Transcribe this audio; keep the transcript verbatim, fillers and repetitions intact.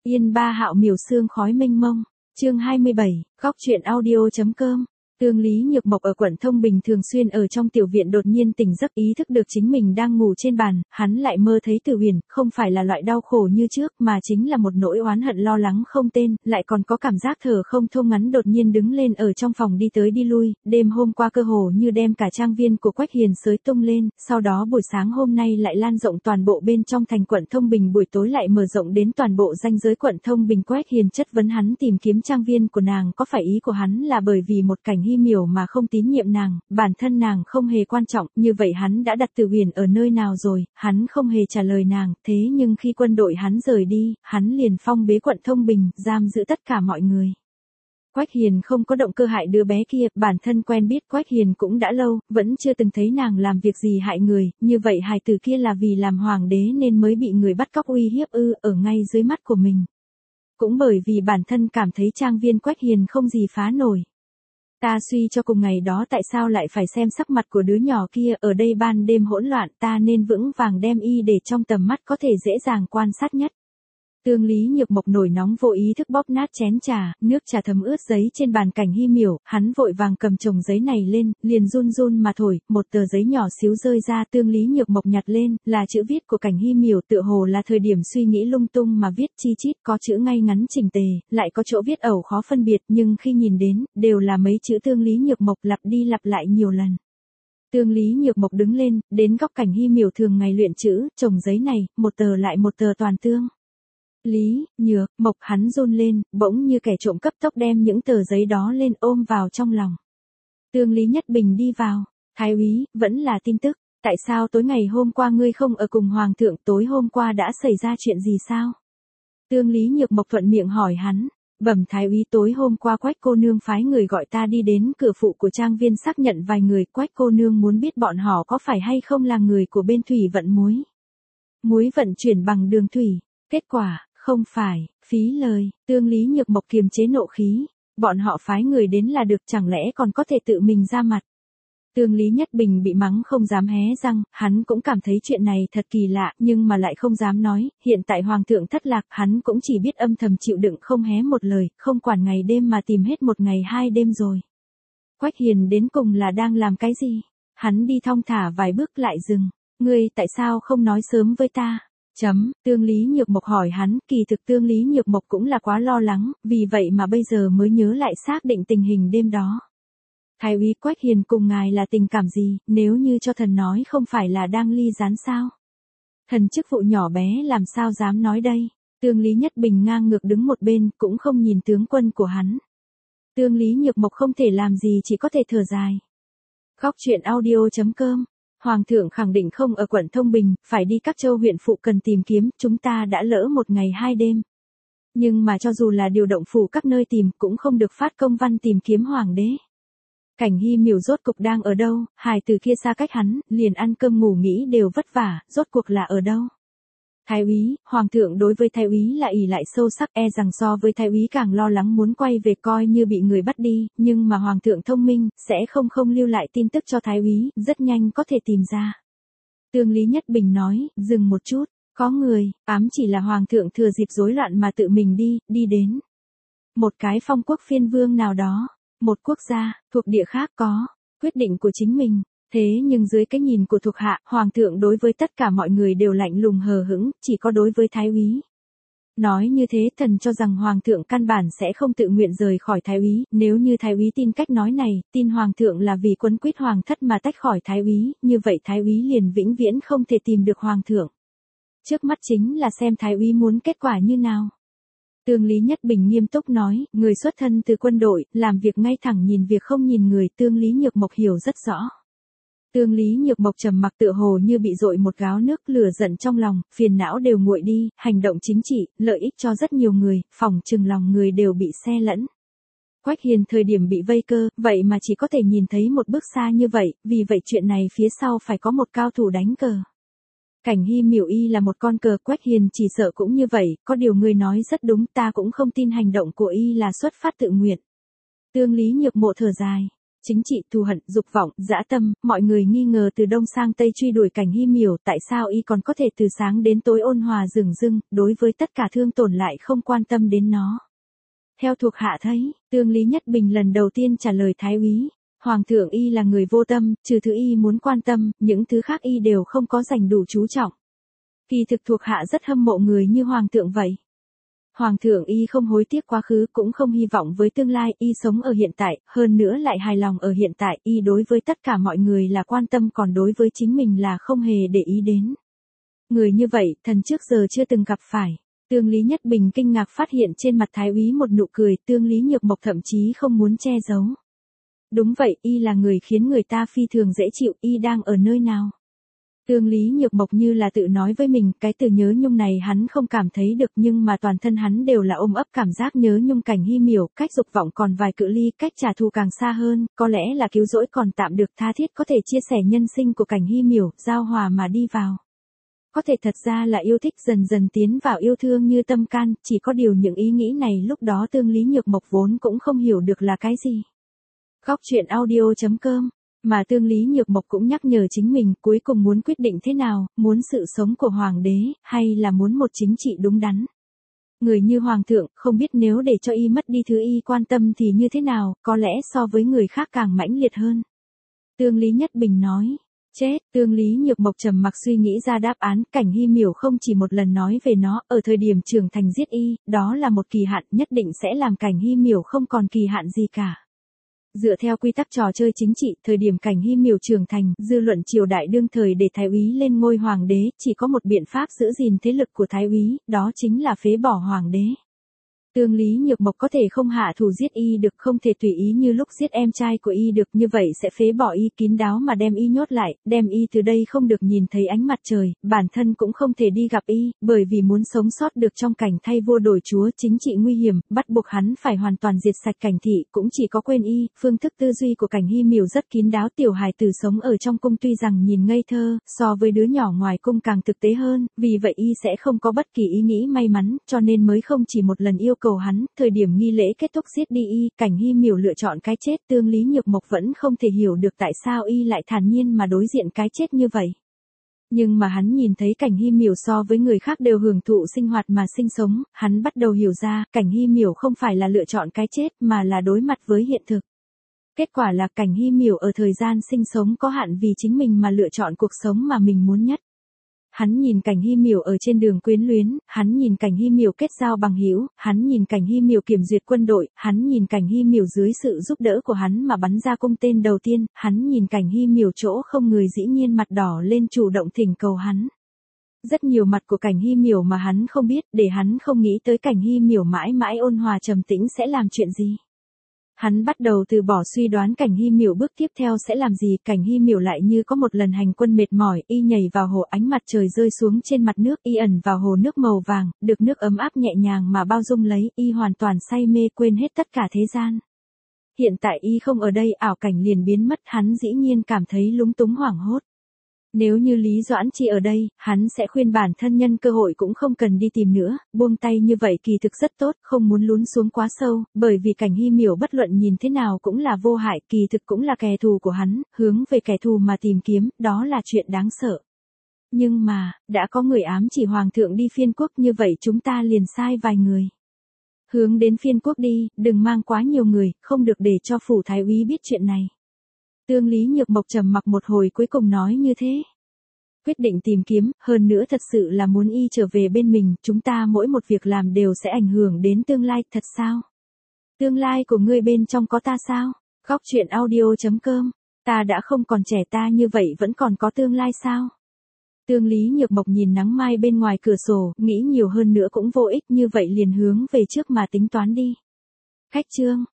Yên ba hạo miểu sương khói mênh mông. Chương hai mươi bảy, góc truyện audio.com. Tương Lý Nhược Mộc ở quận Thông Bình thường xuyên ở trong tiểu viện đột nhiên tỉnh giấc, ý thức được chính mình đang ngủ trên bàn, hắn lại mơ thấy Từ Huyền, không phải là loại đau khổ như trước mà chính là một nỗi oán hận lo lắng không tên, lại còn có cảm giác thở không thông. Ngắn đột nhiên đứng lên ở trong phòng đi tới đi lui, đêm hôm qua cơ hồ như đem cả trang viên của Quách Hiền xới tung lên, sau đó buổi sáng hôm nay lại lan rộng toàn bộ bên trong thành quận Thông Bình, buổi tối lại mở rộng đến toàn bộ ranh giới quận Thông Bình. Quách Hiền chất vấn hắn tìm kiếm trang viên của nàng, có phải ý của hắn là bởi vì một cảnh Hy Miểu mà không tín nhiệm nàng, bản thân nàng không hề quan trọng, như vậy hắn đã đặt Từ Huyền ở nơi nào rồi? Hắn không hề trả lời nàng, thế nhưng khi quân đội hắn rời đi, hắn liền phong bế quận Thông Bình, giam giữ tất cả mọi người. Quách Hiền không có động cơ hại đứa bé kia, bản thân quen biết Quách Hiền cũng đã lâu, vẫn chưa từng thấy nàng làm việc gì hại người, như vậy hài tử kia là vì làm hoàng đế nên mới bị người bắt cóc uy hiếp ư, ở ngay dưới mắt của mình. Cũng bởi vì bản thân cảm thấy trang viên Quách Hiền không gì phá nổi. Ta suy cho cùng ngày đó tại sao lại phải xem sắc mặt của đứa nhỏ kia, ở đây ban đêm hỗn loạn, ta nên vững vàng đem y để trong tầm mắt có thể dễ dàng quan sát nhất. Tương Lý Nhược Mộc nổi nóng vô ý thức bóp nát chén trà, nước trà thấm ướt giấy trên bàn cảnh Hy Miểu, hắn vội vàng cầm chồng giấy này lên, liền run run mà thổi, một tờ giấy nhỏ xíu rơi ra. Tương Lý Nhược Mộc nhặt lên, là chữ viết của cảnh Hy Miểu, tựa hồ là thời điểm suy nghĩ lung tung mà viết chi chít, có chữ ngay ngắn chỉnh tề, lại có chỗ viết ẩu khó phân biệt, nhưng khi nhìn đến, đều là mấy chữ Tương Lý Nhược Mộc lặp đi lặp lại nhiều lần. Tương Lý Nhược Mộc đứng lên, đến góc cảnh Hy Miểu thường ngày luyện chữ, chồng giấy này, một tờ lại một tờ toàn tương. Lý, Nhược, Mộc, hắn run lên, bỗng như kẻ trộm cấp tốc đem những tờ giấy đó lên ôm vào trong lòng. Tương Lý Nhất Bình đi vào, Thái úy, vẫn là tin tức, tại sao tối ngày hôm qua ngươi không ở cùng Hoàng thượng, tối hôm qua đã xảy ra chuyện gì sao? Tương Lý Nhược Mộc thuận miệng hỏi hắn, bẩm Thái úy, tối hôm qua Quách cô nương phái người gọi ta đi đến cửa phụ của trang viên xác nhận vài người, Quách cô nương muốn biết bọn họ có phải hay không là người của bên thủy vận muối. Muối vận chuyển bằng đường thủy, kết quả... Không phải, phí lời. Tương Lý Nhược Mộc kiềm chế nộ khí, bọn họ phái người đến là được, chẳng lẽ còn có thể tự mình ra mặt. Tương Lý Nhất Bình bị mắng không dám hé răng, hắn cũng cảm thấy chuyện này thật kỳ lạ, nhưng mà lại không dám nói, hiện tại Hoàng thượng thất lạc, hắn cũng chỉ biết âm thầm chịu đựng không hé một lời, không quản ngày đêm mà tìm hết một ngày hai đêm rồi. Quách Hiền đến cùng là đang làm cái gì? Hắn đi thong thả vài bước lại dừng, ngươi tại sao không nói sớm với ta? Chấm, Tương Lý Nhược Mộc hỏi hắn, kỳ thực Tương Lý Nhược Mộc cũng là quá lo lắng, vì vậy mà bây giờ mới nhớ lại xác định tình hình đêm đó. Thái úy, Quách Hiền cùng ngài là tình cảm gì, nếu như cho thần nói không phải là đang ly gián sao? Thần chức vụ nhỏ bé làm sao dám nói đây? Tương Lý Nhất Bình ngang ngược đứng một bên, cũng không nhìn tướng quân của hắn. Tương Lý Nhược Mộc không thể làm gì, chỉ có thể thở dài. Góc truyện audio.com. Hoàng thượng khẳng định không ở quận Thông Bình, phải đi các châu huyện phụ cần tìm kiếm, chúng ta đã lỡ một ngày hai đêm. Nhưng mà cho dù là điều động phủ các nơi tìm, cũng không được phát công văn tìm kiếm hoàng đế. Cảnh Hy Miểu rốt cục đang ở đâu, hài từ kia xa cách hắn, liền ăn cơm ngủ nghỉ đều vất vả, rốt cuộc là ở đâu? Thái úy, Hoàng thượng đối với Thái úy là ỷ lại sâu sắc, e rằng so với Thái úy càng lo lắng muốn quay về coi như bị người bắt đi, nhưng mà Hoàng thượng thông minh, sẽ không không lưu lại tin tức cho Thái úy, rất nhanh có thể tìm ra. Tương Lý Nhất Bình nói, dừng một chút, có người, ám chỉ là Hoàng thượng thừa dịp rối loạn mà tự mình đi, đi đến một cái phong quốc phiên vương nào đó, một quốc gia, thuộc địa khác có quyết định của chính mình. Thế nhưng dưới cái nhìn của thuộc hạ, Hoàng thượng đối với tất cả mọi người đều lạnh lùng hờ hững, chỉ có đối với Thái úy. Nói như thế, thần cho rằng Hoàng thượng căn bản sẽ không tự nguyện rời khỏi Thái úy, nếu như Thái úy tin cách nói này, tin Hoàng thượng là vì quấn quýt Hoàng thất mà tách khỏi Thái úy, như vậy Thái úy liền vĩnh viễn không thể tìm được Hoàng thượng. Trước mắt chính là xem Thái úy muốn kết quả như nào. Tương Lý Nhất Bình nghiêm túc nói, người xuất thân từ quân đội, làm việc ngay thẳng nhìn việc không nhìn người, Tương Lý Nhược Mộc hiểu rất rõ. Tương Lý Nhược Mộc trầm mặc tựa hồ như bị dội một gáo nước, lửa giận trong lòng, phiền não đều nguội đi, hành động chính trị, lợi ích cho rất nhiều người, phỏng chừng lòng người đều bị xe lẫn. Quách Hiền thời điểm bị vây cơ, vậy mà chỉ có thể nhìn thấy một bước xa như vậy, vì vậy chuyện này phía sau phải có một cao thủ đánh cờ. Cảnh Hy Miểu y là một con cờ, Quách Hiền chỉ sợ cũng như vậy, có điều người nói rất đúng, ta cũng không tin hành động của y là xuất phát tự nguyện. Tương Lý Nhược Mộ thở dài. Chính trị, thù hận, dục vọng, dã tâm, mọi người nghi ngờ từ đông sang tây truy đuổi Cảnh Hy Miểu, tại sao y còn có thể từ sáng đến tối ôn hòa dửng dưng, đối với tất cả thương tổn lại không quan tâm đến nó. Theo thuộc hạ thấy, Tương Lý Nhất Bình lần đầu tiên trả lời thái úy, Hoàng thượng y là người vô tâm, trừ thứ y muốn quan tâm, những thứ khác y đều không có dành đủ chú trọng. Kỳ thực thuộc hạ rất hâm mộ người như Hoàng thượng vậy. Hoàng thượng y không hối tiếc quá khứ, cũng không hy vọng với tương lai, y sống ở hiện tại, hơn nữa lại hài lòng ở hiện tại, y đối với tất cả mọi người là quan tâm, còn đối với chính mình là không hề để ý đến. Người như vậy, thần trước giờ chưa từng gặp phải. Tương Lý Nhất Bình kinh ngạc phát hiện trên mặt thái úy một nụ cười, Tương Lý Nhược Mộc thậm chí không muốn che giấu. Đúng vậy, y là người khiến người ta phi thường dễ chịu, y đang ở nơi nào? Tương Lý Nhược Mộc như là tự nói với mình, cái từ nhớ nhung này hắn không cảm thấy được, nhưng mà toàn thân hắn đều là ôm ấp cảm giác nhớ nhung Cảnh Hy Miểu, cách dục vọng còn vài cự ly, cách trả thù càng xa hơn, có lẽ là cứu rỗi còn tạm được, tha thiết có thể chia sẻ nhân sinh của Cảnh Hy Miểu, giao hòa mà đi vào. Có thể thật ra là yêu thích dần dần tiến vào yêu thương như tâm can, chỉ có điều những ý nghĩ này lúc đó Tương Lý Nhược Mộc vốn cũng không hiểu được là cái gì. Góc truyện audio chấm com. Mà Tương Lý Nhược Mộc cũng nhắc nhở chính mình, cuối cùng muốn quyết định thế nào, muốn sự sống của hoàng đế, hay là muốn một chính trị đúng đắn. Người như hoàng thượng, không biết nếu để cho y mất đi thứ y quan tâm thì như thế nào, có lẽ so với người khác càng mãnh liệt hơn. Tương Lý Nhất Bình nói. Chết, Tương Lý Nhược Mộc trầm mặc suy nghĩ ra đáp án, Cảnh Hy Miểu không chỉ một lần nói về nó, ở thời điểm trưởng thành giết y, đó là một kỳ hạn, nhất định sẽ làm Cảnh Hy Miểu không còn kỳ hạn gì cả. Dựa theo quy tắc trò chơi chính trị, thời điểm Cảnh Hy Miểu trưởng thành, dư luận triều đại đương thời để thái úy lên ngôi hoàng đế, chỉ có một biện pháp giữ gìn thế lực của thái úy, đó chính là phế bỏ hoàng đế. Tương Lý Nhược Mộc có thể không hạ thủ giết y được, không thể tùy ý như lúc giết em trai của y được, như vậy sẽ phế bỏ y, kín đáo mà đem y nhốt lại, đem y từ đây không được nhìn thấy ánh mặt trời, bản thân cũng không thể đi gặp y, bởi vì muốn sống sót được trong cảnh thay vua đổi chúa chính trị nguy hiểm, bắt buộc hắn phải hoàn toàn diệt sạch Cảnh thị, cũng chỉ có quên y. Phương thức tư duy của Cảnh Hy Miểu rất kín đáo, tiểu hài tử sống ở trong cung tuy rằng nhìn ngây thơ, so với đứa nhỏ ngoài cung càng thực tế hơn, vì vậy y sẽ không có bất kỳ ý nghĩ may mắn, cho nên mới không chỉ một lần yêu cầu hắn, thời điểm nghi lễ kết thúc giết đi y, Cảnh Hy Miểu lựa chọn cái chết. Tương Lý Nhược Mộc vẫn không thể hiểu được tại sao y lại thản nhiên mà đối diện cái chết như vậy. Nhưng mà hắn nhìn thấy Cảnh Hy Miểu so với người khác đều hưởng thụ sinh hoạt mà sinh sống, hắn bắt đầu hiểu ra, Cảnh Hy Miểu không phải là lựa chọn cái chết mà là đối mặt với hiện thực. Kết quả là Cảnh Hy Miểu ở thời gian sinh sống có hạn vì chính mình mà lựa chọn cuộc sống mà mình muốn nhất. Hắn nhìn Cảnh Hy Miểu ở trên đường quyến luyến, hắn nhìn Cảnh Hy Miểu kết giao bằng hữu, hắn nhìn Cảnh Hy Miểu kiểm duyệt quân đội, hắn nhìn Cảnh Hy Miểu dưới sự giúp đỡ của hắn mà bắn ra cung tên đầu tiên, hắn nhìn Cảnh Hy Miểu chỗ không người dĩ nhiên mặt đỏ lên chủ động thỉnh cầu hắn. Rất nhiều mặt của Cảnh Hy Miểu mà hắn không biết, để hắn không nghĩ tới Cảnh Hy Miểu mãi mãi ôn hòa trầm tĩnh sẽ làm chuyện gì. Hắn bắt đầu từ bỏ suy đoán Cảnh Hy Miểu bước tiếp theo sẽ làm gì. Cảnh Hy Miểu lại như có một lần hành quân mệt mỏi, y nhảy vào hồ, ánh mặt trời rơi xuống trên mặt nước, y ẩn vào hồ nước màu vàng, được nước ấm áp nhẹ nhàng mà bao dung lấy, y hoàn toàn say mê quên hết tất cả thế gian. Hiện tại y không ở đây, ảo cảnh liền biến mất, hắn dĩ nhiên cảm thấy lúng túng hoảng hốt. Nếu như Lý Doãn Chi ở đây, hắn sẽ khuyên bản thân nhân cơ hội cũng không cần đi tìm nữa, buông tay như vậy kỳ thực rất tốt, không muốn lún xuống quá sâu, bởi vì Cảnh Hy Miểu bất luận nhìn thế nào cũng là vô hại, kỳ thực cũng là kẻ thù của hắn, hướng về kẻ thù mà tìm kiếm, đó là chuyện đáng sợ. Nhưng mà, đã có người ám chỉ hoàng thượng đi phiên quốc như vậy chúng ta liền sai vài người. Hướng đến phiên quốc đi, đừng mang quá nhiều người, không được để cho phủ thái úy biết chuyện này. Tương Lý Nhược Mộc trầm mặc một hồi cuối cùng nói như thế. Quyết định tìm kiếm, hơn nữa thật sự là muốn y trở về bên mình, chúng ta mỗi một việc làm đều sẽ ảnh hưởng đến tương lai, thật sao? Tương lai của ngươi bên trong có ta sao? Góc truyện audio chấm com, ta đã không còn trẻ ta như vậy vẫn còn có tương lai sao? Tương Lý Nhược Mộc nhìn nắng mai bên ngoài cửa sổ, nghĩ nhiều hơn nữa cũng vô ích, như vậy liền hướng về trước mà tính toán đi. Khách chương.